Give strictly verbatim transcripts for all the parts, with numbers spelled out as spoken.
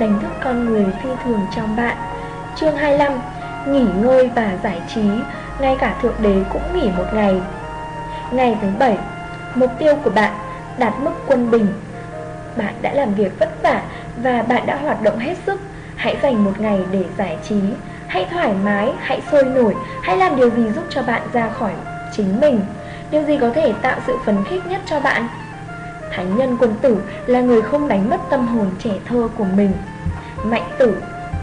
đánh thức con người phi thường trong bạn. Chương hai mươi lăm. Nghỉ ngơi và giải trí, ngay cả Thượng Đế cũng nghỉ một ngày. Ngày thứ bảy. Mục tiêu của bạn đạt mức quân bình. Bạn đã làm việc vất vả và bạn đã hoạt động hết sức. Hãy dành một ngày để giải trí. Hãy thoải mái, hãy sôi nổi. Hãy làm điều gì giúp cho bạn ra khỏi chính mình. Điều gì có thể tạo sự phấn khích nhất cho bạn? Thánh nhân Quân Tử là người không đánh mất tâm hồn trẻ thơ của mình. Mạnh Tử.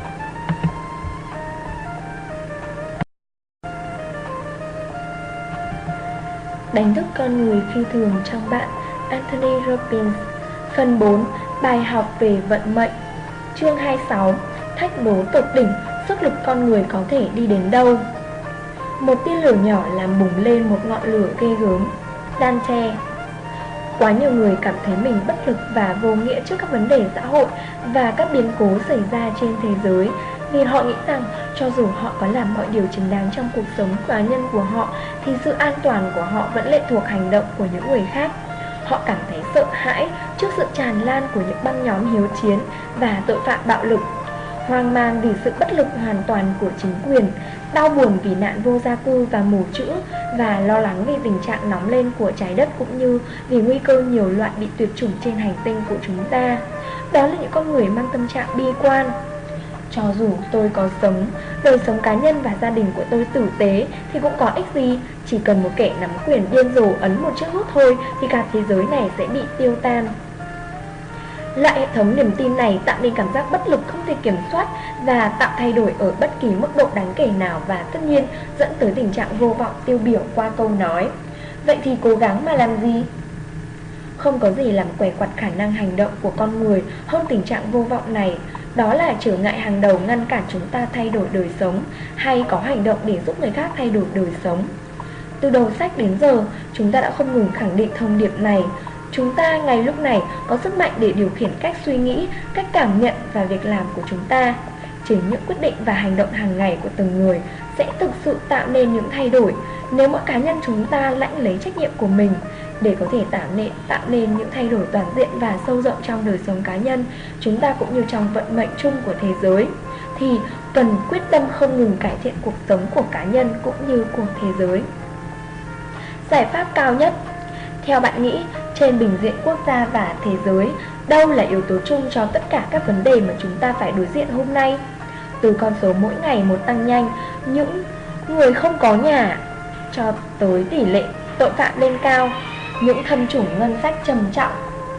Đánh thức con người phi thường trong bạn. Anthony Robbins. Phần bốn. Bài học về vận mệnh. Chương hai mươi sáu. Thách đố tột đỉnh, sức lực con người có thể đi đến đâu? Một tia lửa nhỏ làm bùng lên một ngọn lửa ghê gớm. Dante. Quá nhiều người cảm thấy mình bất lực và vô nghĩa trước các vấn đề xã hội và các biến cố xảy ra trên thế giới, vì họ nghĩ rằng cho dù họ có làm mọi điều chính đáng trong cuộc sống cá nhân của họ thì sự an toàn của họ vẫn lệ thuộc hành động của những người khác. Họ cảm thấy sợ hãi trước sự tràn lan của những băng nhóm hiếu chiến và tội phạm bạo lực, hoang mang vì sự bất lực hoàn toàn của chính quyền, đau buồn vì nạn vô gia cư và mù chữ, và lo lắng vì tình trạng nóng lên của trái đất cũng như vì nguy cơ nhiều loại bị tuyệt chủng trên hành tinh của chúng ta. Đó là những con người mang tâm trạng bi quan. Cho dù tôi có sống, đời sống cá nhân và gia đình của tôi tử tế thì cũng có ích gì. Chỉ cần một kẻ nắm quyền điên rồ ấn một chiếc nút thôi thì cả thế giới này sẽ bị tiêu tan. Loại hệ thống niềm tin này tạo nên cảm giác bất lực không thể kiểm soát và tạo thay đổi ở bất kỳ mức độ đáng kể nào, và tất nhiên dẫn tới tình trạng vô vọng tiêu biểu qua câu nói: vậy thì cố gắng mà làm gì? Không có gì làm quẻ quặt khả năng hành động của con người hơn tình trạng vô vọng này. Đó là trở ngại hàng đầu ngăn cản chúng ta thay đổi đời sống hay có hành động để giúp người khác thay đổi đời sống. Từ đầu sách đến giờ, chúng ta đã không ngừng khẳng định thông điệp này. Chúng ta ngay lúc này có sức mạnh để điều khiển cách suy nghĩ, cách cảm nhận và việc làm của chúng ta. Chính những quyết định và hành động hàng ngày của từng người sẽ thực sự tạo nên những thay đổi nếu mỗi cá nhân chúng ta lãnh lấy trách nhiệm của mình. Để có thể tạo nên, tạo nên những thay đổi toàn diện và sâu rộng trong đời sống cá nhân, chúng ta cũng như trong vận mệnh chung của thế giới, thì cần quyết tâm không ngừng cải thiện cuộc sống của cá nhân cũng như của thế giới. Giải pháp cao nhất. Theo bạn nghĩ, trên bình diện quốc gia và thế giới, đâu là yếu tố chung cho tất cả các vấn đề mà chúng ta phải đối diện hôm nay? Từ con số mỗi ngày một tăng nhanh, những người không có nhà, cho tới tỷ lệ tội phạm lên cao, những thâm chủng ngân sách trầm trọng,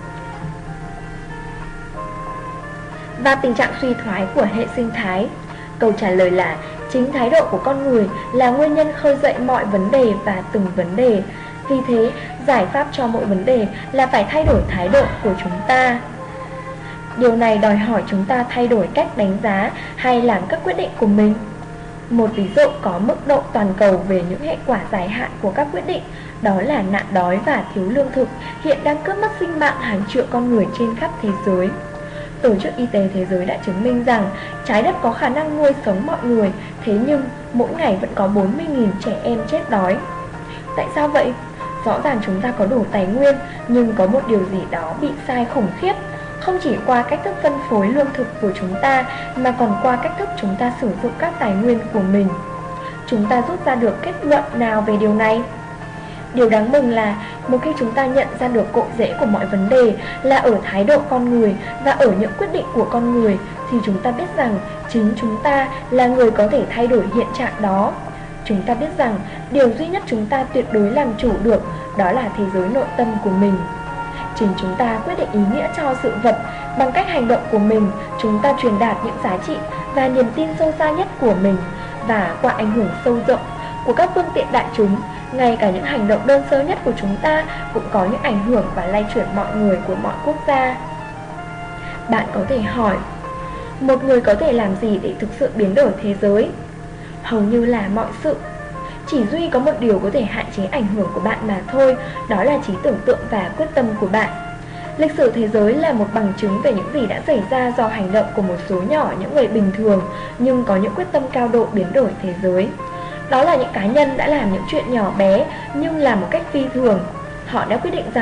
và tình trạng suy thoái của hệ sinh thái. Câu trả lời là chính thái độ của con người là nguyên nhân khơi dậy mọi vấn đề và từng vấn đề. Vì thế, giải pháp cho mỗi vấn đề là phải thay đổi thái độ của chúng ta. Điều này đòi hỏi chúng ta thay đổi cách đánh giá hay làm các quyết định của mình. Một ví dụ có mức độ toàn cầu về những hệ quả dài hạn của các quyết định, đó là nạn đói và thiếu lương thực hiện đang cướp mất sinh mạng hàng triệu con người trên khắp thế giới. Tổ chức Y tế Thế giới đã chứng minh rằng trái đất có khả năng nuôi sống mọi người, thế nhưng mỗi ngày vẫn có bốn mươi nghìn trẻ em chết đói. Tại sao vậy? Rõ ràng chúng ta có đủ tài nguyên, nhưng có một điều gì đó bị sai khủng khiếp. Không chỉ qua cách thức phân phối lương thực của chúng ta, mà còn qua cách thức chúng ta sử dụng các tài nguyên của mình. Chúng ta rút ra được kết luận nào về điều này? Điều đáng mừng là một khi chúng ta nhận ra được cội rễ của mọi vấn đề là ở thái độ con người và ở những quyết định của con người, thì chúng ta biết rằng chính chúng ta là người có thể thay đổi hiện trạng đó. Chúng ta biết rằng điều duy nhất chúng ta tuyệt đối làm chủ được đó là thế giới nội tâm của mình. Chính chúng ta quyết định ý nghĩa cho sự vật. Bằng cách hành động của mình, chúng ta truyền đạt những giá trị và niềm tin sâu xa nhất của mình. Và qua ảnh hưởng sâu rộng của các phương tiện đại chúng, ngay cả những hành động đơn sơ nhất của chúng ta cũng có những ảnh hưởng và lay chuyển mọi người của mọi quốc gia. Bạn có thể hỏi, một người có thể làm gì để thực sự biến đổi thế giới? Hầu như là mọi sự. Chỉ duy có một điều có thể hạn chế ảnh hưởng của bạn mà thôi, đó là trí tưởng tượng và quyết tâm của bạn. Lịch sử thế giới là một bằng chứng về những gì đã xảy ra do hành động của một số nhỏ những người bình thường nhưng có những quyết tâm cao độ biến đổi thế giới. Đó là những cá nhân đã làm những chuyện nhỏ bé nhưng làm một cách phi thường. Họ đã quyết định rằng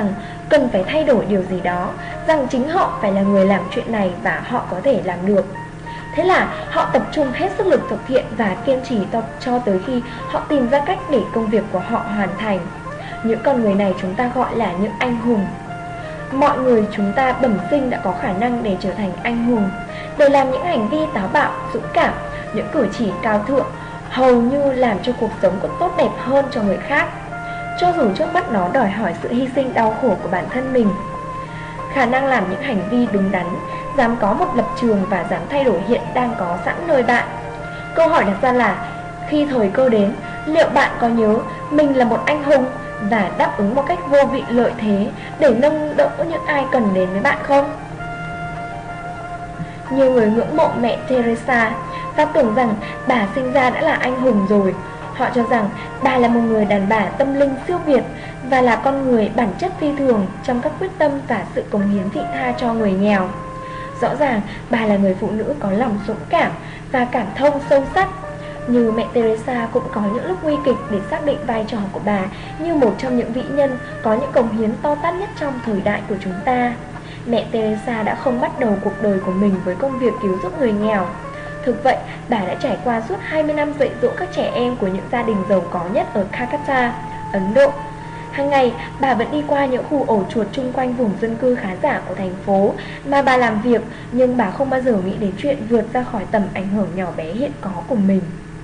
cần phải thay đổi điều gì đó, rằng chính họ phải là người làm chuyện này và họ có thể làm được. Thế là họ tập trung hết sức lực thực hiện và kiên trì cho tới khi họ tìm ra cách để công việc của họ hoàn thành. Những con người này chúng ta gọi là những anh hùng. Mọi người chúng ta bẩm sinh đã có khả năng để trở thành anh hùng, để làm những hành vi táo bạo, dũng cảm, những cử chỉ cao thượng, hầu như làm cho cuộc sống còn tốt đẹp hơn cho người khác, cho dù trước mắt nó đòi hỏi sự hy sinh đau khổ của bản thân mình. Khả năng làm những hành vi đúng đắn, dám có một lập trường và dám thay đổi hiện đang có sẵn nơi bạn. Câu hỏi đặt ra là, khi thời cơ đến, liệu bạn có nhớ mình là một anh hùng và đáp ứng một cách vô vị lợi thế để nâng đỡ những ai cần đến với bạn không? Nhiều người ngưỡng mộ mẹ Teresa và tưởng rằng bà sinh ra đã là anh hùng rồi. Họ cho rằng bà là một người đàn bà tâm linh siêu việt và là con người bản chất phi thường trong các quyết tâm và sự cống hiến vị tha cho người nghèo. Rõ ràng bà là người phụ nữ có lòng dũng cảm và cảm thông sâu sắc. Như mẹ Teresa cũng có những lúc nguy kịch để xác định vai trò của bà như một trong những vĩ nhân có những cống hiến to tát nhất trong thời đại của chúng ta. Mẹ Teresa đã không bắt đầu cuộc đời của mình với công việc cứu giúp người nghèo. Thực vậy, bà đã trải qua suốt hai mươi năm dạy dỗ các trẻ em của những gia đình giàu có nhất ở Calcutta, Ấn Độ. Hàng ngày, bà vẫn đi qua những khu ổ chuột chung quanh vùng dân cư khá giả của thành phố mà bà làm việc, nhưng bà không bao giờ nghĩ đến chuyện vượt ra khỏi tầm ảnh hưởng nhỏ bé hiện có của mình.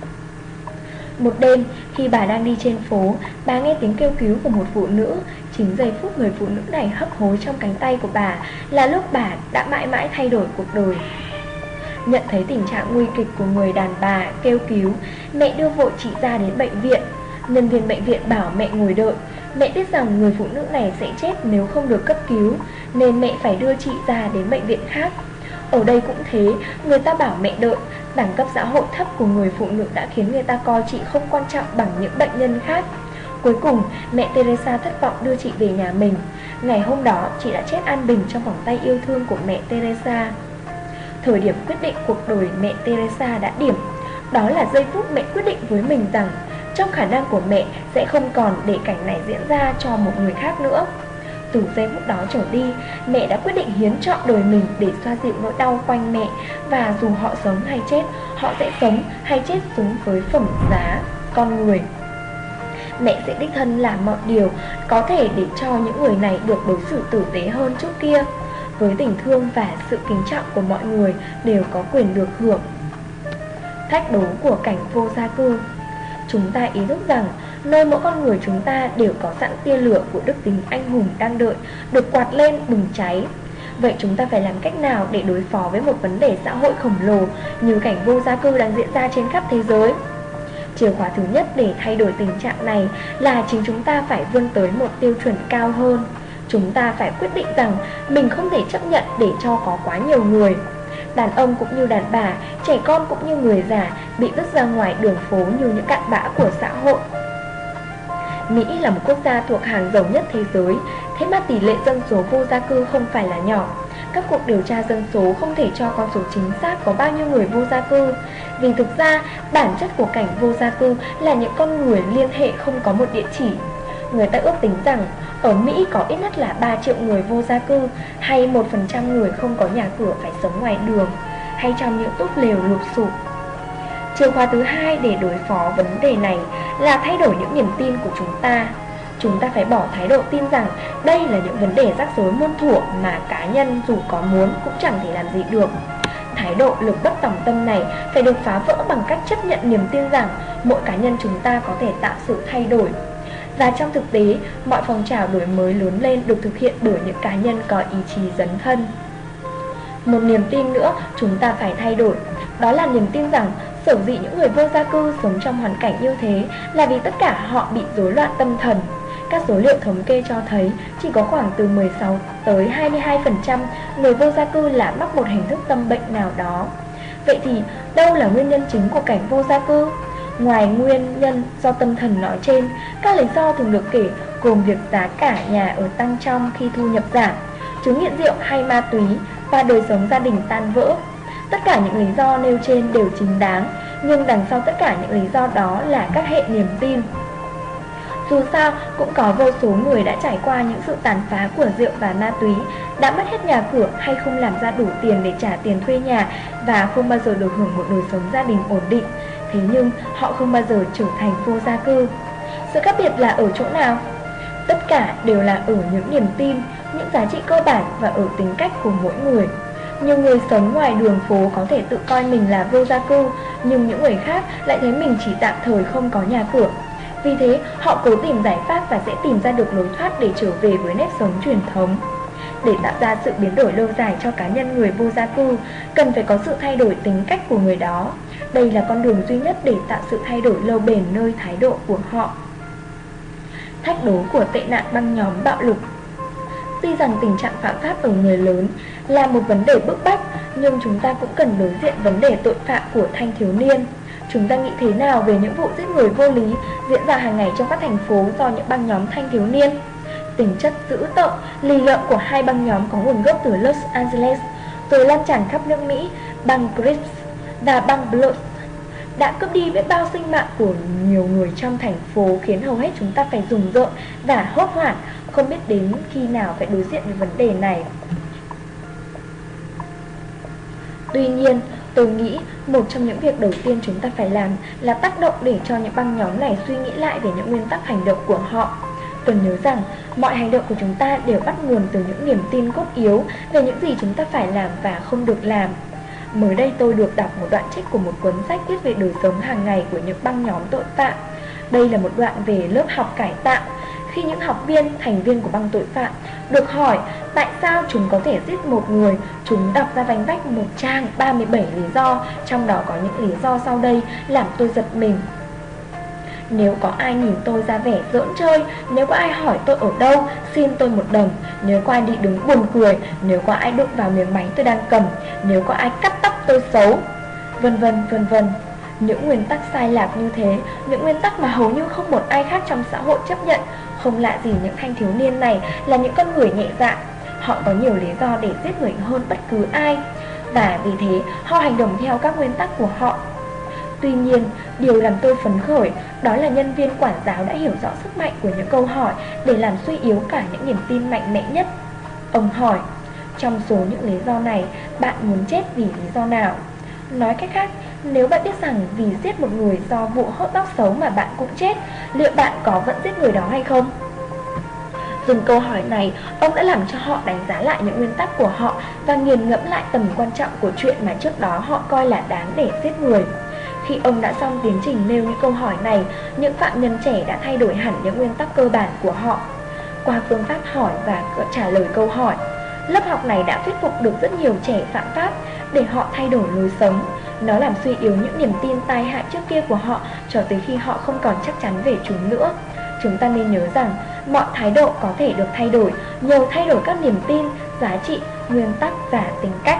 Một đêm, khi bà đang đi trên phố, bà nghe tiếng kêu cứu của một phụ nữ. Chính giây phút người phụ nữ này hấp hối trong cánh tay của bà là lúc bà đã mãi mãi thay đổi cuộc đời. Nhận thấy tình trạng nguy kịch của người đàn bà kêu cứu, mẹ đưa vội chị ra đến bệnh viện. Nhân viên bệnh viện bảo mẹ ngồi đợi. Mẹ biết rằng người phụ nữ này sẽ chết nếu không được cấp cứu, nên mẹ phải đưa chị ra đến bệnh viện khác. Ở đây cũng thế, người ta bảo mẹ đợi. Đẳng cấp xã hội thấp của người phụ nữ đã khiến người ta coi chị không quan trọng bằng những bệnh nhân khác. Cuối cùng, mẹ Teresa thất vọng đưa chị về nhà mình. Ngày hôm đó, chị đã chết an bình trong vòng tay yêu thương của mẹ Teresa. Thời điểm quyết định cuộc đời mẹ Teresa đã điểm. Đó là giây phút mẹ quyết định với mình rằng trong khả năng của mẹ sẽ không còn để cảnh này diễn ra cho một người khác nữa. Từ giây phút đó trở đi, mẹ đã quyết định hiến trọn đời mình để xoa dịu nỗi đau quanh mẹ. Và dù họ sống hay chết, họ sẽ sống hay chết xứng với phẩm giá con người. Mẹ sẽ đích thân làm mọi điều có thể để cho những người này được đối xử tử tế hơn trước kia. Với tình thương và sự kính trọng của mọi người đều có quyền được hưởng. Thách đố của cảnh vô gia cư. Chúng ta ý thức rằng nơi mỗi con người chúng ta đều có sẵn tia lửa của đức tính anh hùng đang đợi được quạt lên bùng cháy. Vậy chúng ta phải làm cách nào để đối phó với một vấn đề xã hội khổng lồ như cảnh vô gia cư đang diễn ra trên khắp thế giới? Chìa khóa thứ nhất để thay đổi tình trạng này là chính chúng ta phải vươn tới một tiêu chuẩn cao hơn. Chúng ta phải quyết định rằng mình không thể chấp nhận để cho có quá nhiều người. Đàn ông cũng như đàn bà, trẻ con cũng như người già bị vứt ra ngoài đường phố như những cặn bã của xã hội. Mỹ là một quốc gia thuộc hàng giàu nhất thế giới, thế mà tỷ lệ dân số vô gia cư không phải là nhỏ. Các cuộc điều tra dân số không thể cho con số chính xác có bao nhiêu người vô gia cư, vì thực ra bản chất của cảnh vô gia cư là những con người liên hệ không có một địa chỉ. Người ta ước tính rằng ở Mỹ có ít nhất là ba triệu người vô gia cư, hay một phần trăm người không có nhà cửa phải sống ngoài đường, hay trong những túp lều lụp sụp. Chìa khóa thứ hai để đối phó vấn đề này là thay đổi những niềm tin của chúng ta. Chúng ta phải bỏ thái độ tin rằng đây là những vấn đề rắc rối muôn thuở mà cá nhân dù có muốn cũng chẳng thể làm gì được. Thái độ lực bất tòng tâm này phải được phá vỡ bằng cách chấp nhận niềm tin rằng mỗi cá nhân chúng ta có thể tạo sự thay đổi. Và trong thực tế, mọi phong trào đổi mới lớn lên được thực hiện bởi những cá nhân có ý chí dấn thân. Một niềm tin nữa chúng ta phải thay đổi, đó là niềm tin rằng sở dĩ những người vô gia cư sống trong hoàn cảnh như thế là vì tất cả họ bị rối loạn tâm thần. Các số liệu thống kê cho thấy chỉ có khoảng từ mười sáu tới hai mươi hai phần trăm người vô gia cư là mắc một hình thức tâm bệnh nào đó. Vậy thì đâu là nguyên nhân chính của cảnh vô gia cư? Ngoài nguyên nhân do tâm thần nói trên, các lý do thường được kể gồm việc giá cả nhà ở tăng trong khi thu nhập giảm, chứng nghiện rượu hay ma túy và đời sống gia đình tan vỡ. Tất cả những lý do nêu trên đều chính đáng, nhưng đằng sau tất cả những lý do đó là các hệ niềm tin. Dù sao, cũng có vô số người đã trải qua những sự tàn phá của rượu và ma túy, đã mất hết nhà cửa hay không làm ra đủ tiền để trả tiền thuê nhà và không bao giờ được hưởng một đời sống gia đình ổn định. Thế nhưng họ không bao giờ trở thành vô gia cư. Sự khác biệt là ở chỗ nào? Tất cả đều là ở những niềm tin, những giá trị cơ bản và ở tính cách của mỗi người. Nhiều người sống ngoài đường phố có thể tự coi mình là vô gia cư, nhưng những người khác lại thấy mình chỉ tạm thời không có nhà cửa. Vì thế, họ cố tìm giải pháp và sẽ tìm ra được lối thoát để trở về với nếp sống truyền thống. Để tạo ra sự biến đổi lâu dài cho cá nhân người vô gia cư, cần phải có sự thay đổi tính cách của người đó. Đây là con đường duy nhất để tạo sự thay đổi lâu bền nơi thái độ của họ. Thách đố của tệ nạn băng nhóm bạo lực. Tuy rằng tình trạng phạm pháp ở người lớn là một vấn đề bức bách, nhưng chúng ta cũng cần đối diện vấn đề tội phạm của thanh thiếu niên. Chúng ta nghĩ thế nào về những vụ giết người vô lý diễn ra hàng ngày trong các thành phố do những băng nhóm thanh thiếu niên? Tính chất dữ tợn, lì lợm của hai băng nhóm có nguồn gốc từ Los Angeles, rồi lan tràn khắp nước Mỹ, băng Crips và băng Bloods đã cướp đi biết bao sinh mạng của nhiều người trong thành phố, khiến hầu hết chúng ta phải rùng rợn và hốt hoảng, không biết đến khi nào phải đối diện với vấn đề này. Tuy nhiên, tôi nghĩ một trong những việc đầu tiên chúng ta phải làm là tác động để cho những băng nhóm này suy nghĩ lại về những nguyên tắc hành động của họ. Cần nhớ rằng, mọi hành động của chúng ta đều bắt nguồn từ những niềm tin cốt yếu về những gì chúng ta phải làm và không được làm. Mới đây tôi được đọc một đoạn trích của một cuốn sách viết về đời sống hàng ngày của những băng nhóm tội phạm. Đây là một đoạn về lớp học cải tạo. Khi những học viên, thành viên của băng tội phạm được hỏi tại sao chúng có thể giết một người, chúng đọc ra vánh vách một trang ba mươi bảy lý do, trong đó có những lý do sau đây làm tôi giật mình. Nếu có ai nhìn tôi ra vẻ giỡn chơi, nếu có ai hỏi tôi ở đâu, xin tôi một đồng, nếu có ai đi đứng buồn cười, nếu có ai đụng vào miếng bánh tôi đang cầm, nếu có ai cắt tóc tôi xấu, vân vân vân vân. Những nguyên tắc sai lạc như thế, những nguyên tắc mà hầu như không một ai khác trong xã hội chấp nhận. Không lạ gì những thanh thiếu niên này là những con người nhẹ dạ. Họ có nhiều lý do để giết người hơn bất cứ ai, và vì thế họ hành động theo các nguyên tắc của họ. Tuy nhiên, điều làm tôi phấn khởi đó là nhân viên quản giáo đã hiểu rõ sức mạnh của những câu hỏi để làm suy yếu cả những niềm tin mạnh mẽ nhất. Ông hỏi, trong số những lý do này, bạn muốn chết vì lý do nào? Nói cách khác, nếu bạn biết rằng vì giết một người do vụ hớt tóc xấu mà bạn cũng chết, liệu bạn có vẫn giết người đó hay không? Dùng câu hỏi này, ông đã làm cho họ đánh giá lại những nguyên tắc của họ và nghiền ngẫm lại tầm quan trọng của chuyện mà trước đó họ coi là đáng để giết người. Khi ông đã xong tiến trình nêu những câu hỏi này, những phạm nhân trẻ đã thay đổi hẳn những nguyên tắc cơ bản của họ. Qua phương pháp hỏi và trả lời câu hỏi, lớp học này đã thuyết phục được rất nhiều trẻ phạm pháp để họ thay đổi lối sống. Nó làm suy yếu những niềm tin tai hại trước kia của họ cho tới khi họ không còn chắc chắn về chúng nữa. Chúng ta nên nhớ rằng mọi thái độ có thể được thay đổi nhờ thay đổi các niềm tin, giá trị, nguyên tắc và tính cách.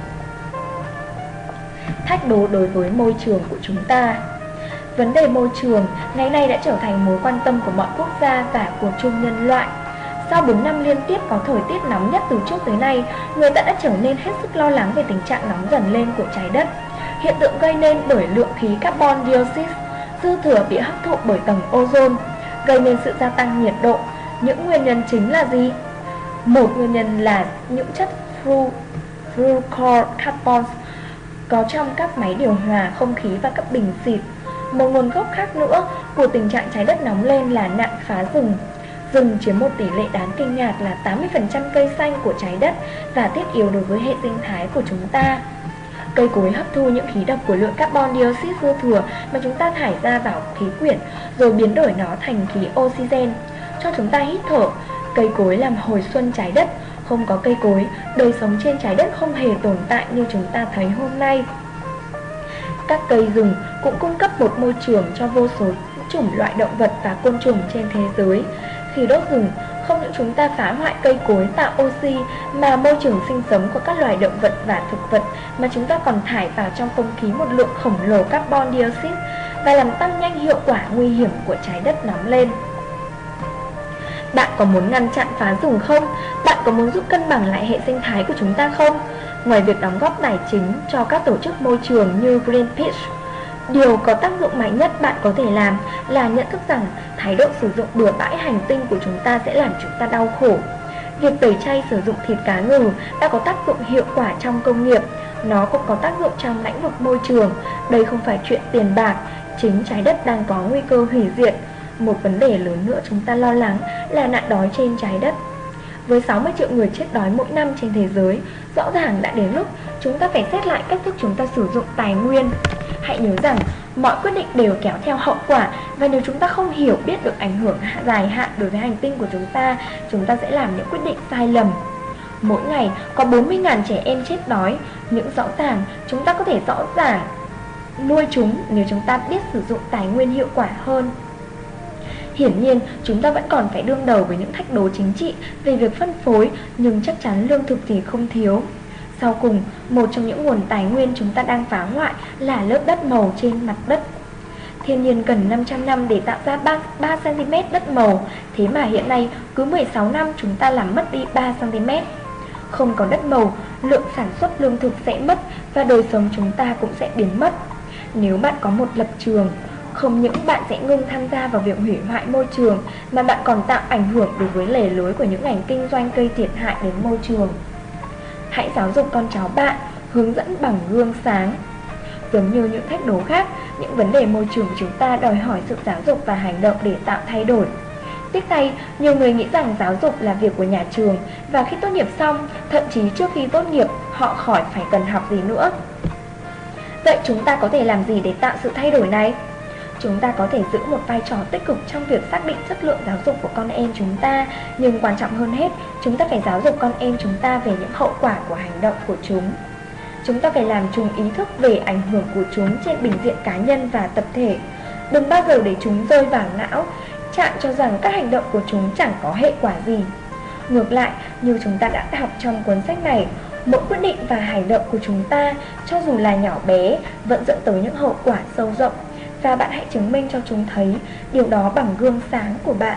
Thách đố đối với môi trường của chúng ta. Vấn đề môi trường ngày nay đã trở thành mối quan tâm của mọi quốc gia và của chung nhân loại. Sau bốn năm liên tiếp có thời tiết nóng nhất từ trước tới nay, người ta đã trở nên hết sức lo lắng về tình trạng nóng dần lên của trái đất. Hiện tượng gây nên bởi lượng khí carbon dioxide dư thừa bị hấp thụ bởi tầng ozone, gây nên sự gia tăng nhiệt độ. Những nguyên nhân chính là gì? Một nguyên nhân là những chất fluorocarbons có trong các máy điều hòa không khí và các bình xịt. Một nguồn gốc khác nữa của tình trạng trái đất nóng lên là nạn phá rừng. Rừng chiếm một tỷ lệ đáng kinh ngạc là tám mươi phần trăm cây xanh của trái đất và thiết yếu đối với hệ sinh thái của chúng ta. Cây cối hấp thu những khí độc của lượng carbon dioxide dư thừa mà chúng ta thải ra vào khí quyển, rồi biến đổi nó thành khí oxygen cho chúng ta hít thở. Cây cối làm hồi xuân trái đất. Không có cây cối, đời sống trên trái đất không hề tồn tại như chúng ta thấy hôm nay. Các cây rừng cũng cung cấp một môi trường cho vô số chủng loại động vật và côn trùng trên thế giới. Khi đốt rừng, không những chúng ta phá hoại cây cối tạo oxy mà môi trường sinh sống của các loài động vật và thực vật, mà chúng ta còn thải vào trong không khí một lượng khổng lồ carbon dioxide và làm tăng nhanh hiệu quả nguy hiểm của trái đất nóng lên. Bạn có muốn ngăn chặn phá rừng không? Bạn có muốn giúp cân bằng lại hệ sinh thái của chúng ta không? Ngoài việc đóng góp tài chính cho các tổ chức môi trường như Greenpeace, Điều có tác dụng mạnh nhất bạn có thể làm là nhận thức rằng thái độ sử dụng bừa bãi hành tinh của chúng ta sẽ làm chúng ta đau khổ. Việc tẩy chay sử dụng thịt cá ngừ đã có tác dụng hiệu quả trong công nghiệp. Nó cũng có tác dụng trong lĩnh vực môi trường. Đây không phải chuyện tiền bạc. Chính trái đất đang có nguy cơ hủy diệt. Một vấn đề lớn nữa chúng ta lo lắng là nạn đói trên trái đất. Với sáu mươi triệu người chết đói mỗi năm trên thế giới, rõ ràng đã đến lúc chúng ta phải xét lại cách thức chúng ta sử dụng tài nguyên. Hãy nhớ rằng mọi quyết định đều kéo theo hậu quả, và nếu chúng ta không hiểu biết được ảnh hưởng dài hạn đối với hành tinh của chúng ta, chúng ta sẽ làm những quyết định sai lầm. Mỗi ngày có bốn mươi nghìn trẻ em chết đói, những rõ ràng chúng ta có thể rõ ràng nuôi chúng nếu chúng ta biết sử dụng tài nguyên hiệu quả hơn. Hiển nhiên, chúng ta vẫn còn phải đương đầu với những thách đố chính trị về việc phân phối, nhưng chắc chắn lương thực thì không thiếu. Sau cùng, một trong những nguồn tài nguyên chúng ta đang phá hoại là lớp đất màu trên mặt đất. Thiên nhiên cần năm trăm năm để tạo ra ba xăng ti mét đất màu, thế mà hiện nay cứ mười sáu năm chúng ta làm mất đi ba xăng ti mét. Không có đất màu, lượng sản xuất lương thực sẽ mất và đời sống chúng ta cũng sẽ biến mất. Nếu bạn có một lập trường, không những bạn sẽ ngưng tham gia vào việc hủy hoại môi trường, mà bạn còn tạo ảnh hưởng đối với lề lối của những ngành kinh doanh gây thiệt hại đến môi trường. Hãy giáo dục con cháu bạn, hướng dẫn bằng gương sáng. Giống như những thách đố khác, những vấn đề môi trường của chúng ta đòi hỏi sự giáo dục và hành động để tạo thay đổi. Tiếc thay, nhiều người nghĩ rằng giáo dục là việc của nhà trường, và khi tốt nghiệp xong, thậm chí trước khi tốt nghiệp, họ khỏi phải cần học gì nữa. Vậy chúng ta có thể làm gì để tạo sự thay đổi này? Chúng ta có thể giữ một vai trò tích cực trong việc xác định chất lượng giáo dục của con em chúng ta, nhưng quan trọng hơn hết, chúng ta phải giáo dục con em chúng ta về những hậu quả của hành động của chúng. Chúng ta phải làm chúng ý thức về ảnh hưởng của chúng trên bình diện cá nhân và tập thể. Đừng bao giờ để chúng rơi vào não trạng cho rằng các hành động của chúng chẳng có hệ quả gì. Ngược lại, như chúng ta đã học trong cuốn sách này, mỗi quyết định và hành động của chúng ta, cho dù là nhỏ bé, vẫn dẫn tới những hậu quả sâu rộng. Và bạn hãy chứng minh cho chúng thấy điều đó bằng gương sáng của bạn.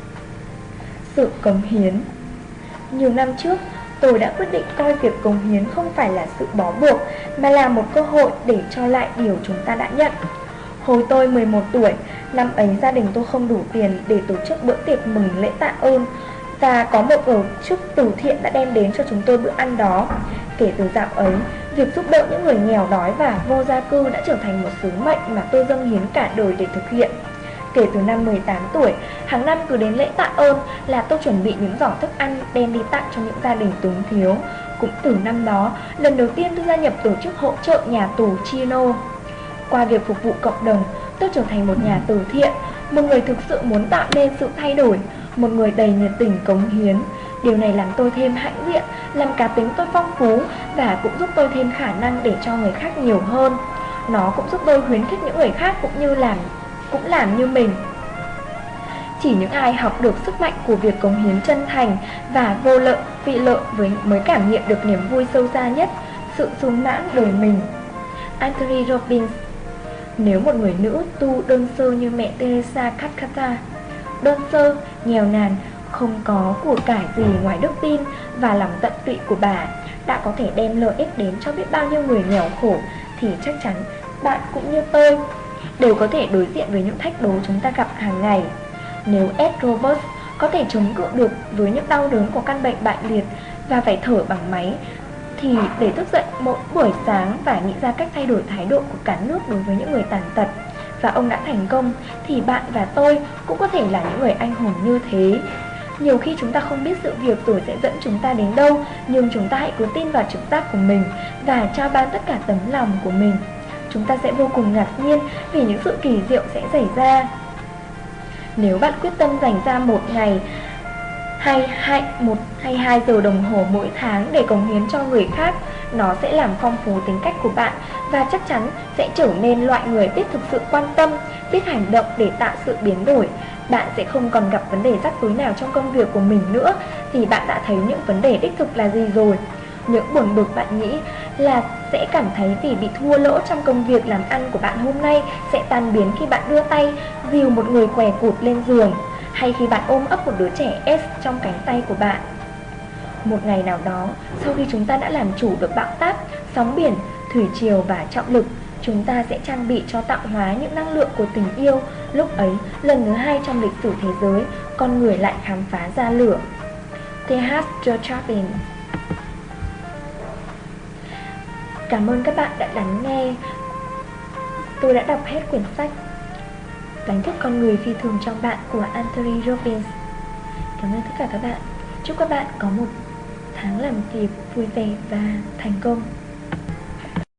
Sự cống hiến. Nhiều năm trước, tôi đã quyết định coi việc cống hiến không phải là sự bó buộc, mà là một cơ hội để cho lại điều chúng ta đã nhận. Hồi tôi mười một tuổi, năm ấy gia đình tôi không đủ tiền để tổ chức bữa tiệc mừng lễ tạ ơn, và có một tổ chức từ thiện đã đem đến cho chúng tôi bữa ăn đó. Kể từ dạo ấy, việc giúp đỡ những người nghèo đói và vô gia cư đã trở thành một sứ mệnh mà tôi dâng hiến cả đời để thực hiện. Kể từ năm mười tám tuổi, hàng năm cứ đến lễ tạ ơn là tôi chuẩn bị những giỏ thức ăn đem đi tặng cho những gia đình túng thiếu. Cũng từ năm đó, lần đầu tiên tôi gia nhập tổ chức hỗ trợ nhà tù Chino. Qua việc phục vụ cộng đồng, tôi trở thành một nhà từ thiện, một người thực sự muốn tạo nên sự thay đổi, một người đầy nhiệt tình cống hiến. Điều này làm tôi thêm hãnh diện, làm cá tính tôi phong phú, và cũng giúp tôi thêm khả năng để cho người khác nhiều hơn. Nó cũng giúp tôi khuyến khích những người khác cũng như làm cũng làm như mình. Chỉ những ai học được sức mạnh của việc cống hiến chân thành và vô lợi vị lợi với mới cảm nhận được niềm vui sâu xa nhất, sự sung mãn đời mình. Anthony Robbins. Nếu một người nữ tu đơn sơ như mẹ Teresa Calcutta, đơn sơ, nghèo nàn, không có của cải gì ngoài đức tin và lòng tận tụy của bà, đã có thể đem lợi ích đến cho biết bao nhiêu người nghèo khổ, thì chắc chắn bạn cũng như tôi đều có thể đối diện với những thách đố chúng ta gặp hàng ngày. Nếu Ed Roberts có thể chống cự được với những đau đớn của căn bệnh bại liệt và phải thở bằng máy, thì để thức dậy mỗi buổi sáng và nghĩ ra cách thay đổi thái độ của cả nước đối với những người tàn tật, và ông đã thành công, thì bạn và tôi cũng có thể là những người anh hùng như thế. Nhiều khi chúng ta không biết sự việc rồi sẽ dẫn chúng ta đến đâu, nhưng chúng ta hãy cứ tin vào trực giác của mình và trao ban tất cả tấm lòng của mình. Chúng ta sẽ vô cùng ngạc nhiên vì những sự kỳ diệu sẽ xảy ra. Nếu bạn quyết tâm dành ra một ngày hay hai, một hay hai giờ đồng hồ mỗi tháng để cống hiến cho người khác, nó sẽ làm phong phú tính cách của bạn và chắc chắn sẽ trở nên loại người biết thực sự quan tâm, biết hành động để tạo sự biến đổi. Bạn sẽ không còn gặp vấn đề rắc rối nào trong công việc của mình nữa, vì bạn đã thấy những vấn đề đích thực là gì rồi. Những buồn bực bạn nghĩ là sẽ cảm thấy vì bị thua lỗ trong công việc làm ăn của bạn hôm nay sẽ tan biến khi bạn đưa tay dìu một người què cụt lên giường, hay khi bạn ôm ấp một đứa trẻ S trong cánh tay của bạn. Một ngày nào đó, sau khi chúng ta đã làm chủ được bão táp, sóng biển, thủy triều và trọng lực, chúng ta sẽ trang bị cho tạo hóa những năng lượng của tình yêu. Lúc ấy, lần thứ hai trong lịch sử thế giới, con người lại khám phá ra lửa. Thomas Jobin. Cảm ơn các bạn đã lắng nghe. Tôi đã đọc hết quyển sách Đánh thức con người phi thường trong bạn của Anthony Robbins. Cảm ơn tất cả các bạn. Chúc các bạn có một tháng làm việc vui vẻ và thành công.